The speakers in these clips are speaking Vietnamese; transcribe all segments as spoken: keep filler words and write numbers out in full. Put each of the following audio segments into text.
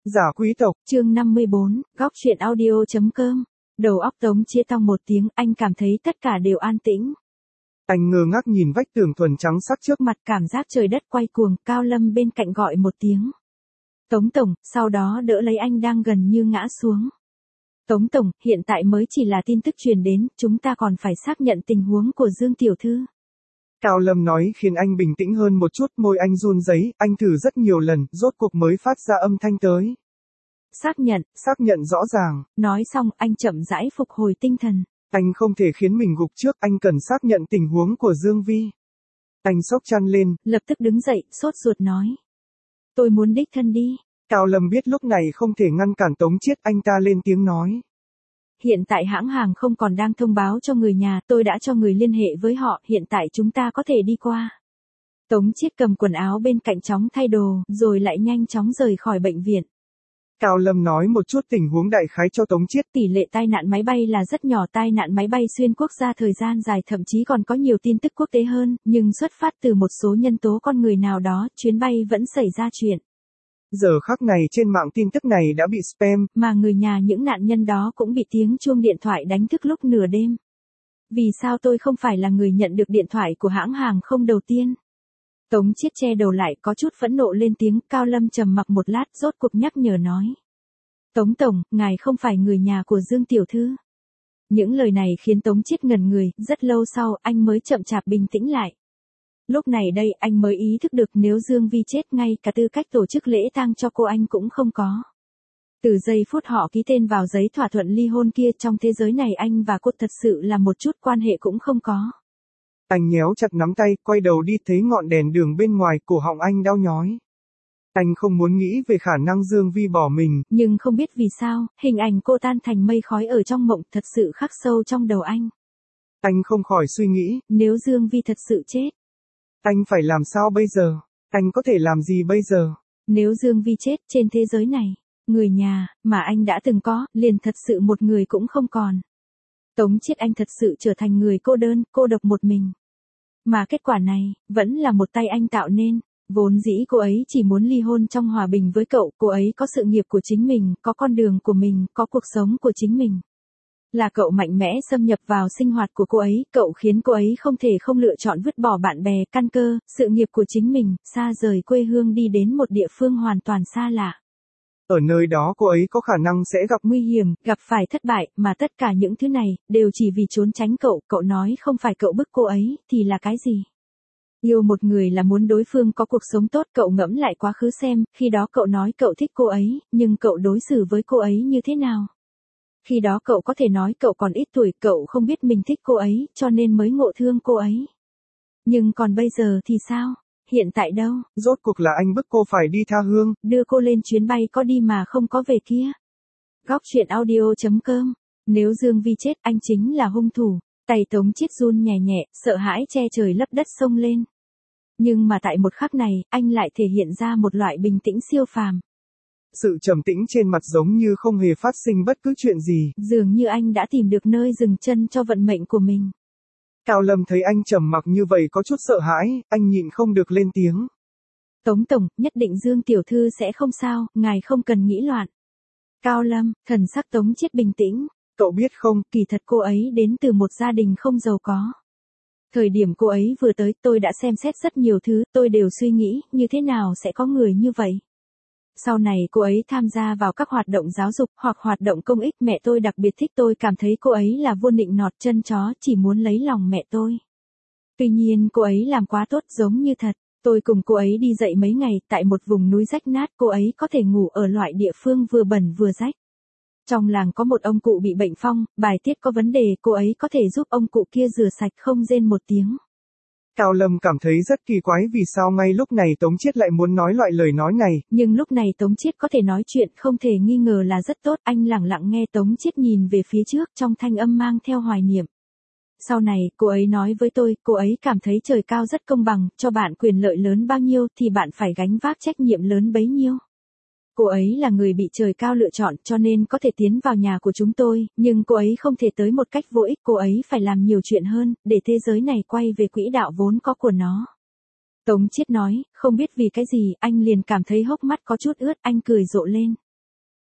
Giả quý tộc. Chương năm mươi bốn, góc truyện audio.com. Đầu óc Tống Chiết tong một tiếng, anh cảm thấy tất cả đều an tĩnh. Anh ngơ ngác nhìn vách tường thuần trắng sắc trước mặt, cảm giác trời đất quay cuồng. Cao Lâm bên cạnh gọi một tiếng. Tống Tổng, sau đó đỡ lấy anh đang gần như ngã xuống. Tống Tổng, hiện tại mới chỉ là tin tức truyền đến, chúng ta còn phải xác nhận tình huống của Dương Tiểu Thư. Cao Lâm nói khiến anh bình tĩnh hơn một chút, môi anh run rẩy, anh thử rất nhiều lần, rốt cuộc mới phát ra âm thanh tới. Xác nhận, xác nhận rõ ràng. Nói xong, anh chậm rãi phục hồi tinh thần. Anh không thể khiến mình gục trước, anh cần xác nhận tình huống của Dương Vi. Anh xốc chăn lên, lập tức đứng dậy, sốt ruột nói. Tôi muốn đích thân đi. Cao Lâm biết lúc này không thể ngăn cản Tống Chiết, anh ta lên tiếng nói. Hiện tại hãng hàng không còn đang thông báo cho người nhà, tôi đã cho người liên hệ với họ, hiện tại chúng ta có thể đi qua. Tống Chiết cầm quần áo bên cạnh chóng thay đồ, rồi lại nhanh chóng rời khỏi bệnh viện. Cao Lâm nói một chút tình huống đại khái cho Tống Chiết. Tỷ lệ tai nạn máy bay là rất nhỏ, tai nạn máy bay xuyên quốc gia thời gian dài, thậm chí còn có nhiều tin tức quốc tế hơn, nhưng xuất phát từ một số nhân tố con người nào đó, chuyến bay vẫn xảy ra chuyện. Giờ khắc này trên mạng tin tức này đã bị spam, mà người nhà những nạn nhân đó cũng bị tiếng chuông điện thoại đánh thức lúc nửa đêm. Vì sao tôi không phải là người nhận được điện thoại của hãng hàng không đầu tiên? Tống Chiết che đầu lại, có chút phẫn nộ lên tiếng. Cao Lâm trầm mặc một lát, rốt cuộc nhắc nhở nói. Tống Tổng, ngài không phải người nhà của Dương Tiểu Thư. Những lời này khiến Tống Chiết ngẩn người, rất lâu sau, anh mới chậm chạp bình tĩnh lại. Lúc này đây, anh mới ý thức được nếu Dương Vi chết, ngay cả tư cách tổ chức lễ tang cho cô anh cũng không có. Từ giây phút họ ký tên vào giấy thỏa thuận ly hôn kia, trong thế giới này anh và cô thật sự là một chút quan hệ cũng không có. Anh nhéo chặt nắm tay, quay đầu đi, thấy ngọn đèn đường bên ngoài, cổ họng anh đau nhói. Anh không muốn nghĩ về khả năng Dương Vi bỏ mình. Nhưng không biết vì sao, hình ảnh cô tan thành mây khói ở trong mộng thật sự khắc sâu trong đầu anh. Anh không khỏi suy nghĩ. Nếu Dương Vi thật sự chết, anh phải làm sao bây giờ? Anh có thể làm gì bây giờ? Nếu Dương Vi chết, trên thế giới này, người nhà mà anh đã từng có, liền thật sự một người cũng không còn. Tống Chiết anh thật sự trở thành người cô đơn, cô độc một mình. Mà kết quả này, vẫn là một tay anh tạo nên. Vốn dĩ cô ấy chỉ muốn ly hôn trong hòa bình với cậu, cô ấy có sự nghiệp của chính mình, có con đường của mình, có cuộc sống của chính mình. Là cậu mạnh mẽ xâm nhập vào sinh hoạt của cô ấy, cậu khiến cô ấy không thể không lựa chọn vứt bỏ bạn bè, căn cơ, sự nghiệp của chính mình, xa rời quê hương đi đến một địa phương hoàn toàn xa lạ. Ở nơi đó cô ấy có khả năng sẽ gặp nguy hiểm, gặp phải thất bại, mà tất cả những thứ này, đều chỉ vì trốn tránh cậu. Cậu nói không phải cậu bức cô ấy, thì là cái gì? Yêu một người là muốn đối phương có cuộc sống tốt, cậu ngẫm lại quá khứ xem, khi đó cậu nói cậu thích cô ấy, nhưng cậu đối xử với cô ấy như thế nào? Khi đó cậu có thể nói cậu còn ít tuổi, cậu không biết mình thích cô ấy, cho nên mới ngộ thương cô ấy. Nhưng còn bây giờ thì sao? Hiện tại đâu? Rốt cuộc là anh bức cô phải đi tha hương, đưa cô lên chuyến bay có đi mà không có về kia. Góc truyện audio.com. Nếu Dương Vi chết, anh chính là hung thủ. Tay Tống Chiết run nhẹ nhẹ, sợ hãi che trời lấp đất xông lên. Nhưng mà tại một khắc này, anh lại thể hiện ra một loại bình tĩnh siêu phàm. Sự trầm tĩnh trên mặt giống như không hề phát sinh bất cứ chuyện gì. Dường như anh đã tìm được nơi dừng chân cho vận mệnh của mình. Cao Lâm thấy anh trầm mặc như vậy có chút sợ hãi, anh nhịn không được lên tiếng. Tống Tổng, nhất định Dương Tiểu Thư sẽ không sao, ngài không cần nghĩ loạn. Cao Lâm, thần sắc Tống Chiết bình tĩnh. Cậu biết không, kỳ thật cô ấy đến từ một gia đình không giàu có. Thời điểm cô ấy vừa tới, tôi đã xem xét rất nhiều thứ, tôi đều suy nghĩ, như thế nào sẽ có người như vậy. Sau này cô ấy tham gia vào các hoạt động giáo dục hoặc hoạt động công ích, mẹ tôi đặc biệt thích, tôi cảm thấy cô ấy là vô nịnh nọt chân chó, chỉ muốn lấy lòng mẹ tôi. Tuy nhiên cô ấy làm quá tốt, giống như thật. Tôi cùng cô ấy đi dạy mấy ngày, tại một vùng núi rách nát, cô ấy có thể ngủ ở loại địa phương vừa bẩn vừa rách. Trong làng có một ông cụ bị bệnh phong, bài tiết có vấn đề, cô ấy có thể giúp ông cụ kia rửa sạch không rên một tiếng. Cao Lâm cảm thấy rất kỳ quái vì sao ngay lúc này Tống Chiết lại muốn nói loại lời nói này. Nhưng lúc này Tống Chiết có thể nói chuyện, không thể nghi ngờ là rất tốt. Anh lặng lặng nghe Tống Chiết nhìn về phía trước, trong thanh âm mang theo hoài niệm. Sau này, cô ấy nói với tôi, cô ấy cảm thấy trời cao rất công bằng, cho bạn quyền lợi lớn bao nhiêu thì bạn phải gánh vác trách nhiệm lớn bấy nhiêu. Cô ấy là người bị trời cao lựa chọn, cho nên có thể tiến vào nhà của chúng tôi, nhưng cô ấy không thể tới một cách vô ích, cô ấy phải làm nhiều chuyện hơn, để thế giới này quay về quỹ đạo vốn có của nó. Tống Chiết nói, không biết vì cái gì, anh liền cảm thấy hốc mắt có chút ướt, anh cười rộ lên.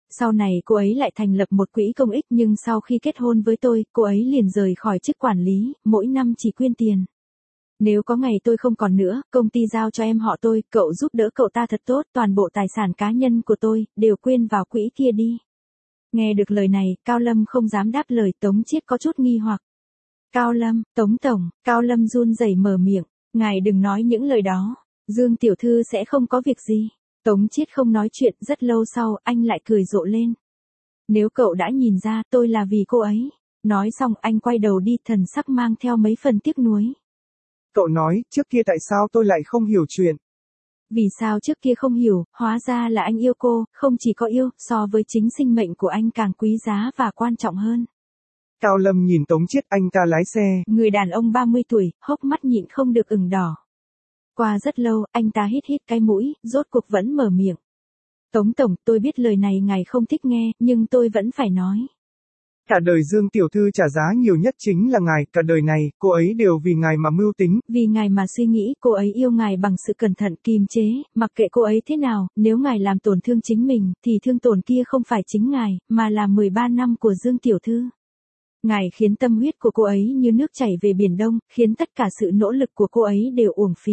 Sau này cô ấy lại thành lập một quỹ công ích nhưng sau khi kết hôn với tôi, cô ấy liền rời khỏi chức quản lý, mỗi năm chỉ quyên tiền. Nếu có ngày tôi không còn nữa, công ty giao cho em họ tôi, cậu giúp đỡ cậu ta thật tốt, toàn bộ tài sản cá nhân của tôi, đều quyên vào quỹ kia đi. Nghe được lời này, Cao Lâm không dám đáp lời, Tống Chiết có chút nghi hoặc. Cao Lâm, Tống Tổng, Cao Lâm run rẩy mở miệng, ngài đừng nói những lời đó, Dương tiểu thư sẽ không có việc gì. Tống Chiết không nói chuyện, rất lâu sau, anh lại cười rộ lên. Nếu cậu đã nhìn ra, tôi là vì cô ấy. Nói xong anh quay đầu đi, thần sắc mang theo mấy phần tiếc nuối. Cậu nói, trước kia tại sao tôi lại không hiểu chuyện? Vì sao trước kia không hiểu, hóa ra là anh yêu cô, không chỉ có yêu, so với chính sinh mệnh của anh càng quý giá và quan trọng hơn. Cao Lâm nhìn Tống Chiết, anh ta lái xe. Người đàn ông ba mươi tuổi, hốc mắt nhịn không được ửng đỏ. Qua rất lâu, anh ta hít hít cái mũi, rốt cuộc vẫn mở miệng. Tống Tổng, tôi biết lời này ngài không thích nghe, nhưng tôi vẫn phải nói. Cả đời Dương tiểu thư trả giá nhiều nhất chính là ngài, cả đời này, cô ấy đều vì ngài mà mưu tính. Vì ngài mà suy nghĩ, cô ấy yêu ngài bằng sự cẩn thận, kiềm chế, mặc kệ cô ấy thế nào, nếu ngài làm tổn thương chính mình, thì thương tổn kia không phải chính ngài, mà là mười ba năm của Dương tiểu thư. Ngài khiến tâm huyết của cô ấy như nước chảy về biển Đông, khiến tất cả sự nỗ lực của cô ấy đều uổng phí.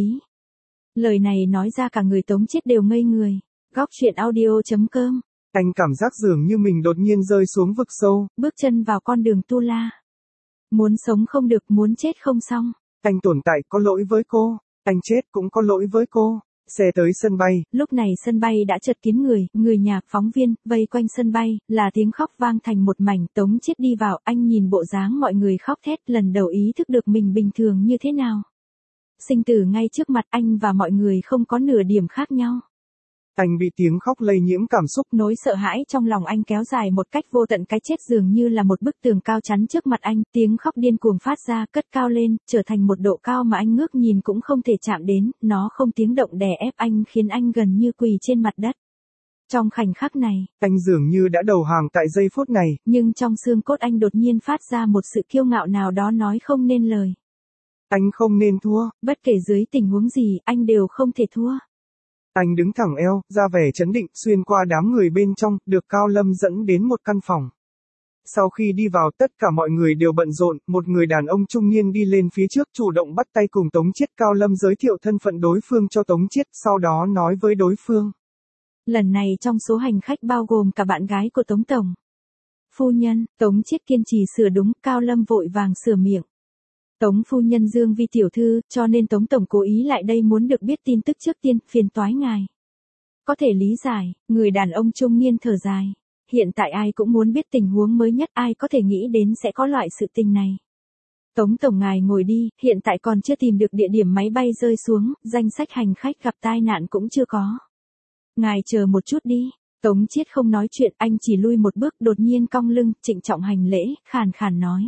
Lời này nói ra cả người Tống Chiết đều ngây người. Góc truyện audio chấm com. Anh cảm giác dường như mình đột nhiên rơi xuống vực sâu. Bước chân vào con đường tu la. Muốn sống không được, muốn chết không xong. Anh tồn tại có lỗi với cô, anh chết cũng có lỗi với cô. Xe tới sân bay. Lúc này sân bay đã chật kín người, người nhà, phóng viên, vây quanh sân bay, là tiếng khóc vang thành một mảnh. Tống Chiết đi vào, anh nhìn bộ dáng mọi người khóc thét, lần đầu ý thức được mình bình thường như thế nào. Sinh tử ngay trước mặt anh và mọi người không có nửa điểm khác nhau. Anh bị tiếng khóc lây nhiễm cảm xúc. Nỗi sợ hãi trong lòng anh kéo dài một cách vô tận, cái chết dường như là một bức tường cao chắn trước mặt anh, tiếng khóc điên cuồng phát ra, cất cao lên, trở thành một độ cao mà anh ngước nhìn cũng không thể chạm đến, nó không tiếng động đè ép anh khiến anh gần như quỳ trên mặt đất. Trong khoảnh khắc này, anh dường như đã đầu hàng tại giây phút này. Nhưng trong xương cốt anh đột nhiên phát ra một sự kiêu ngạo nào đó nói không nên lời. Anh không nên thua. Bất kể dưới tình huống gì, anh đều không thể thua. Anh đứng thẳng eo, ra vẻ trấn định, xuyên qua đám người bên trong, được Cao Lâm dẫn đến một căn phòng. Sau khi đi vào, tất cả mọi người đều bận rộn, một người đàn ông trung niên đi lên phía trước chủ động bắt tay cùng Tống Chiết. Cao Lâm giới thiệu thân phận đối phương cho Tống Chiết, sau đó nói với đối phương. Lần này trong số hành khách bao gồm cả bạn gái của Tống Tổng. Phu nhân, Tống Chiết kiên trì sửa đúng, Cao Lâm vội vàng sửa miệng. Tống phu nhân Dương Vi tiểu thư, cho nên Tống Tổng cố ý lại đây muốn được biết tin tức trước tiên, phiền toái ngài. Có thể lý giải, người đàn ông trung niên thở dài. Hiện tại ai cũng muốn biết tình huống mới nhất, ai có thể nghĩ đến sẽ có loại sự tình này. Tống Tổng ngài ngồi đi, hiện tại còn chưa tìm được địa điểm máy bay rơi xuống, danh sách hành khách gặp tai nạn cũng chưa có. Ngài chờ một chút đi. Tống Chiết không nói chuyện, anh chỉ lui một bước, đột nhiên cong lưng, trịnh trọng hành lễ, khàn khàn nói.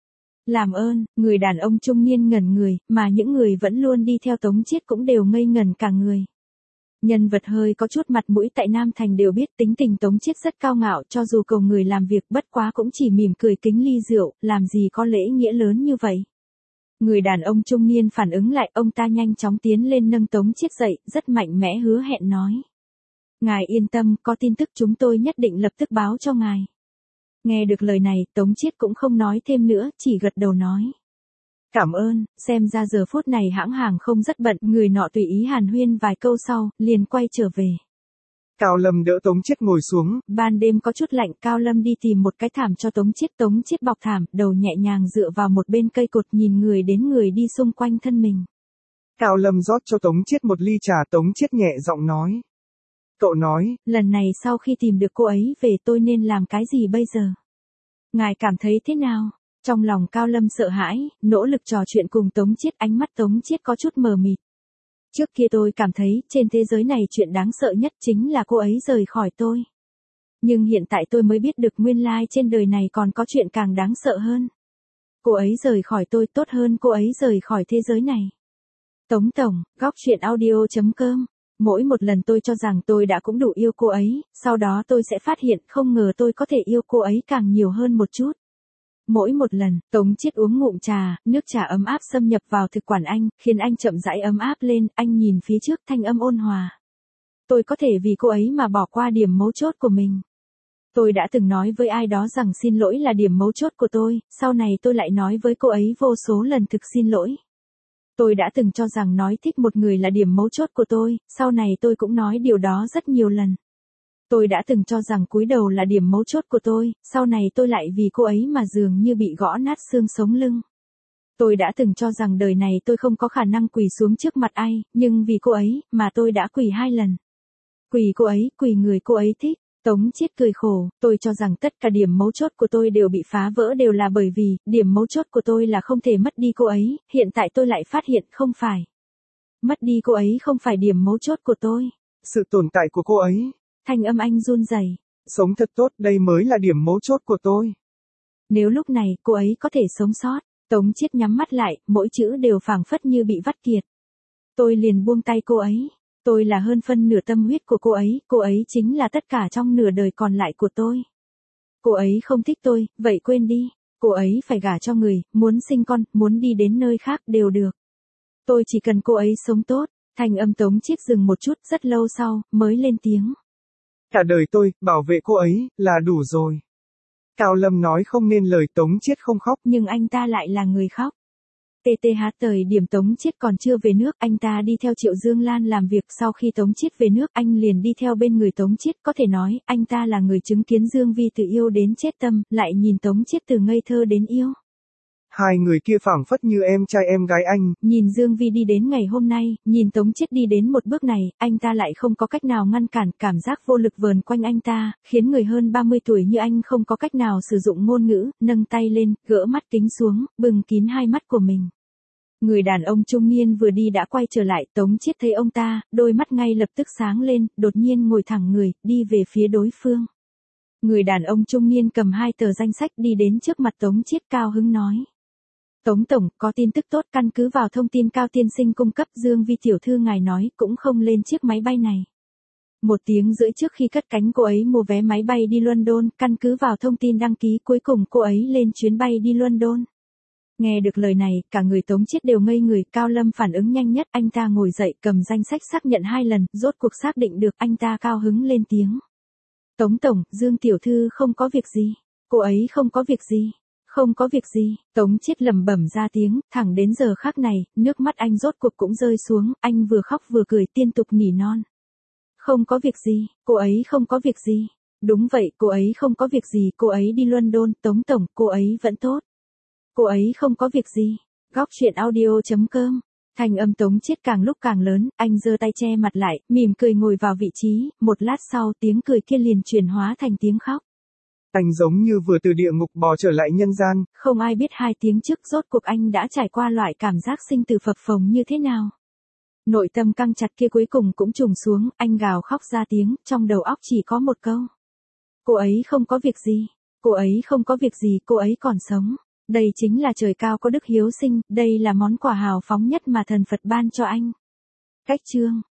Làm ơn, người đàn ông trung niên ngẩn người, mà những người vẫn luôn đi theo Tống Chiết cũng đều ngây ngẩn cả người. Nhân vật hơi có chút mặt mũi tại Nam Thành đều biết tính tình Tống Chiết rất cao ngạo, cho dù cầu người làm việc bất quá cũng chỉ mỉm cười kính ly rượu, làm gì có lễ nghĩa lớn như vậy. Người đàn ông trung niên phản ứng lại, ông ta nhanh chóng tiến lên nâng Tống Chiết dậy, rất mạnh mẽ hứa hẹn nói. Ngài yên tâm, có tin tức chúng tôi nhất định lập tức báo cho ngài. Nghe được lời này, Tống Chiết cũng không nói thêm nữa, chỉ gật đầu nói. Cảm ơn, xem ra giờ phút này hãng hàng không rất bận, người nọ tùy ý hàn huyên vài câu sau, liền quay trở về. Cao Lâm đỡ Tống Chiết ngồi xuống. Ban đêm có chút lạnh, Cao Lâm đi tìm một cái thảm cho Tống Chiết, Tống Chiết bọc thảm, đầu nhẹ nhàng dựa vào một bên cây cột, nhìn người đến người đi xung quanh thân mình. Cao Lâm rót cho Tống Chiết một ly trà, Tống Chiết nhẹ giọng nói. Cậu nói, lần này sau khi tìm được cô ấy về tôi nên làm cái gì bây giờ? Ngài cảm thấy thế nào? Trong lòng Cao Lâm sợ hãi, nỗ lực trò chuyện cùng Tống Chiết, ánh mắt Tống Chiết có chút mờ mịt. Trước kia tôi cảm thấy trên thế giới này chuyện đáng sợ nhất chính là cô ấy rời khỏi tôi. Nhưng hiện tại tôi mới biết được nguyên lai trên đời này còn có chuyện càng đáng sợ hơn. Cô ấy rời khỏi tôi tốt hơn cô ấy rời khỏi thế giới này. Tống Tổng, góc truyện audio chấm com. Mỗi một lần tôi cho rằng tôi đã cũng đủ yêu cô ấy, sau đó tôi sẽ phát hiện không ngờ tôi có thể yêu cô ấy càng nhiều hơn một chút. Mỗi một lần, Tống Chiết uống ngụm trà, nước trà ấm áp xâm nhập vào thực quản anh, khiến anh chậm rãi ấm áp lên, anh nhìn phía trước thanh âm ôn hòa. Tôi có thể vì cô ấy mà bỏ qua điểm mấu chốt của mình. Tôi đã từng nói với ai đó rằng xin lỗi là điểm mấu chốt của tôi, sau này tôi lại nói với cô ấy vô số lần thực xin lỗi. Tôi đã từng cho rằng nói thích một người là điểm mấu chốt của tôi, sau này tôi cũng nói điều đó rất nhiều lần. Tôi đã từng cho rằng cúi đầu là điểm mấu chốt của tôi, sau này tôi lại vì cô ấy mà dường như bị gõ nát xương sống lưng. Tôi đã từng cho rằng đời này tôi không có khả năng quỳ xuống trước mặt ai, nhưng vì cô ấy, mà tôi đã quỳ hai lần. Quỳ cô ấy, quỳ người cô ấy thích. Tống Chiết cười khổ, tôi cho rằng tất cả điểm mấu chốt của tôi đều bị phá vỡ đều là bởi vì, điểm mấu chốt của tôi là không thể mất đi cô ấy, hiện tại tôi lại phát hiện không phải. Mất đi cô ấy không phải điểm mấu chốt của tôi. Sự tồn tại của cô ấy. Thanh âm anh run rẩy. Sống thật tốt, đây mới là điểm mấu chốt của tôi. Nếu lúc này cô ấy có thể sống sót, Tống Chiết nhắm mắt lại, mỗi chữ đều phảng phất như bị vắt kiệt. Tôi liền buông tay cô ấy. Tôi là hơn phân nửa tâm huyết của cô ấy, cô ấy chính là tất cả trong nửa đời còn lại của tôi. Cô ấy không thích tôi, vậy quên đi. Cô ấy phải gả cho người, muốn sinh con, muốn đi đến nơi khác đều được. Tôi chỉ cần cô ấy sống tốt. Thanh âm Tống Chiết dừng một chút, rất lâu sau, mới lên tiếng. Cả đời tôi, bảo vệ cô ấy, là đủ rồi. Cao Lâm nói không nên lời, Tống Chiết không khóc. Nhưng anh ta lại là người khóc. tê tê hát thời điểm Tống Chiết còn chưa về nước, anh ta đi theo Triệu Dương Lan làm việc, sau khi Tống Chiết về nước, anh liền đi theo bên người Tống Chiết, có thể nói, anh ta là người chứng kiến Dương Vi từ yêu đến chết tâm, lại nhìn Tống Chiết từ ngây thơ đến yêu. Hai người kia phảng phất như em trai em gái anh. Nhìn Dương Vi đi đến ngày hôm nay, nhìn Tống Chiết đi đến một bước này, anh ta lại không có cách nào ngăn cản, cảm giác vô lực vờn quanh anh ta, khiến người hơn ba mươi tuổi như anh không có cách nào sử dụng ngôn ngữ, nâng tay lên, gỡ mắt kính xuống, bưng kín hai mắt của mình. Người đàn ông trung niên vừa đi đã quay trở lại, Tống Chiết thấy ông ta, đôi mắt ngay lập tức sáng lên, đột nhiên ngồi thẳng người, đi về phía đối phương. Người đàn ông trung niên cầm hai tờ danh sách đi đến trước mặt Tống Chiết, cao hứng nói. Tống Tổng, có tin tức tốt, căn cứ vào thông tin Cao tiên sinh cung cấp, Dương Vi tiểu thư ngài nói cũng không lên chiếc máy bay này. Một tiếng rưỡi trước khi cất cánh cô ấy mua vé máy bay đi London, căn cứ vào thông tin đăng ký cuối cùng cô ấy lên chuyến bay đi London. Nghe được lời này, cả người Tống Chiết đều ngây người, Cao Lâm phản ứng nhanh nhất, anh ta ngồi dậy cầm danh sách xác nhận hai lần, rốt cuộc xác định được, anh ta cao hứng lên tiếng. Tống Tổng, Dương tiểu thư không có việc gì, cô ấy không có việc gì. Không có việc gì, Tống Chiết lẩm bẩm ra tiếng, thẳng đến giờ khắc này, nước mắt anh rốt cuộc cũng rơi xuống, anh vừa khóc vừa cười liên tục nỉ non. Không có việc gì, cô ấy không có việc gì. Đúng vậy, cô ấy không có việc gì, cô ấy đi London, Tống Tổng, cô ấy vẫn tốt. Cô ấy không có việc gì. Góc truyện audio chấm com. Thanh âm Tống Chiết càng lúc càng lớn, anh giơ tay che mặt lại, mỉm cười ngồi vào vị trí, một lát sau tiếng cười kia liền chuyển hóa thành tiếng khóc. Anh giống như vừa từ địa ngục bò trở lại nhân gian. Không ai biết hai tiếng trước rốt cuộc anh đã trải qua loại cảm giác sinh tử phập phồng như thế nào. Nội tâm căng chặt kia cuối cùng cũng trùng xuống, anh gào khóc ra tiếng, trong đầu óc chỉ có một câu. Cô ấy không có việc gì, cô ấy không có việc gì, cô ấy còn sống. Đây chính là trời cao có đức hiếu sinh, đây là món quà hào phóng nhất mà thần Phật ban cho anh. Cách chương